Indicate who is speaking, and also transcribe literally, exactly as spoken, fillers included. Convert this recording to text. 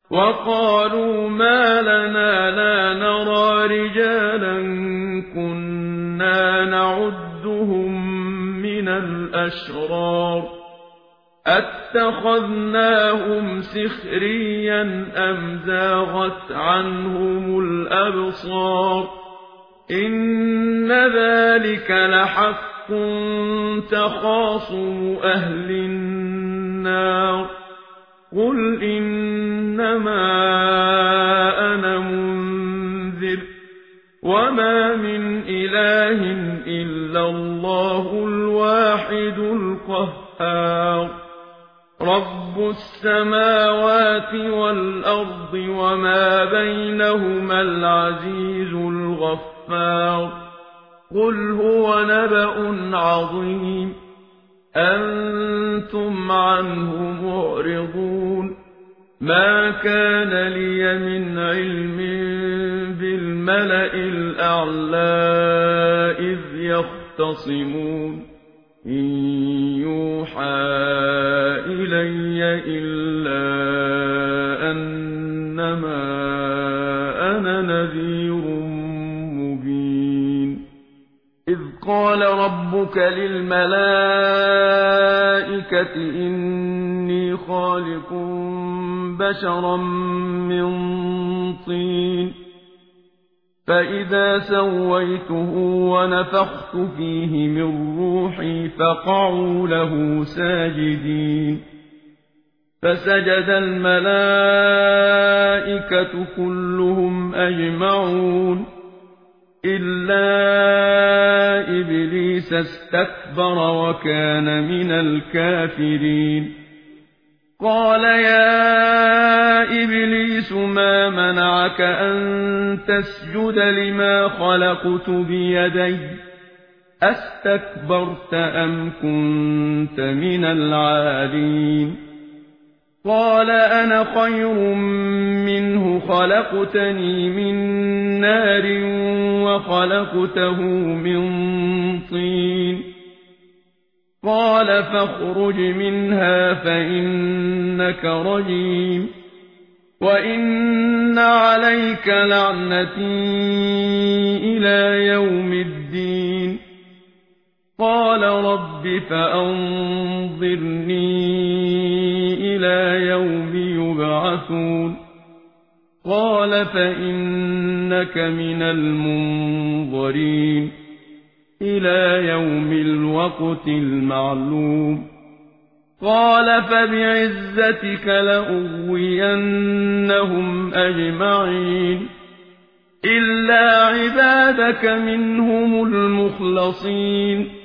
Speaker 1: وقالوا ما لنا لا نرى رجالا كنا نعدهم من الأشرار أتخذناهم سخريا أم زاغت عنهم الأبصار إن ذلك لحق تخاصم أهل النار قل إنما أنا منذر وما من إله إلا الله الواحد القهار رب السماوات والأرض وما بينهما العزيز الغفار قل هو نبأ عظيم أنتم عنه معرضون ما كان لي من علم بالملأ الأعلى إذ يختصمون إن يوحى إلي إلا أنما أنا نذير مبين إذ قال ربك للملائكة إني خالق بشرا من طين فإذا سويته ونفخت فيه من روحي فقعوا له ساجدين فسجد الملائكة كلهم أجمعون إلا إبليس استكبر وكان من الكافرين قال يا إبليس ما منعك أن تسجد لما خلقت بيدي أستكبرت أم كنت من العالين قال أنا خير منه خلقتني من نار وخلقته من طين قال فاخرج منها فإنك رجيم وإن عليك لعنتي إلى يوم الدين قال رب فأنظرني إلى يوم يبعثون قال فإنك من المنظرين إلى يوم الوقت المعلوم قال فبعزتك لأغوينهم أجمعين إلا عبادك منهم المخلصين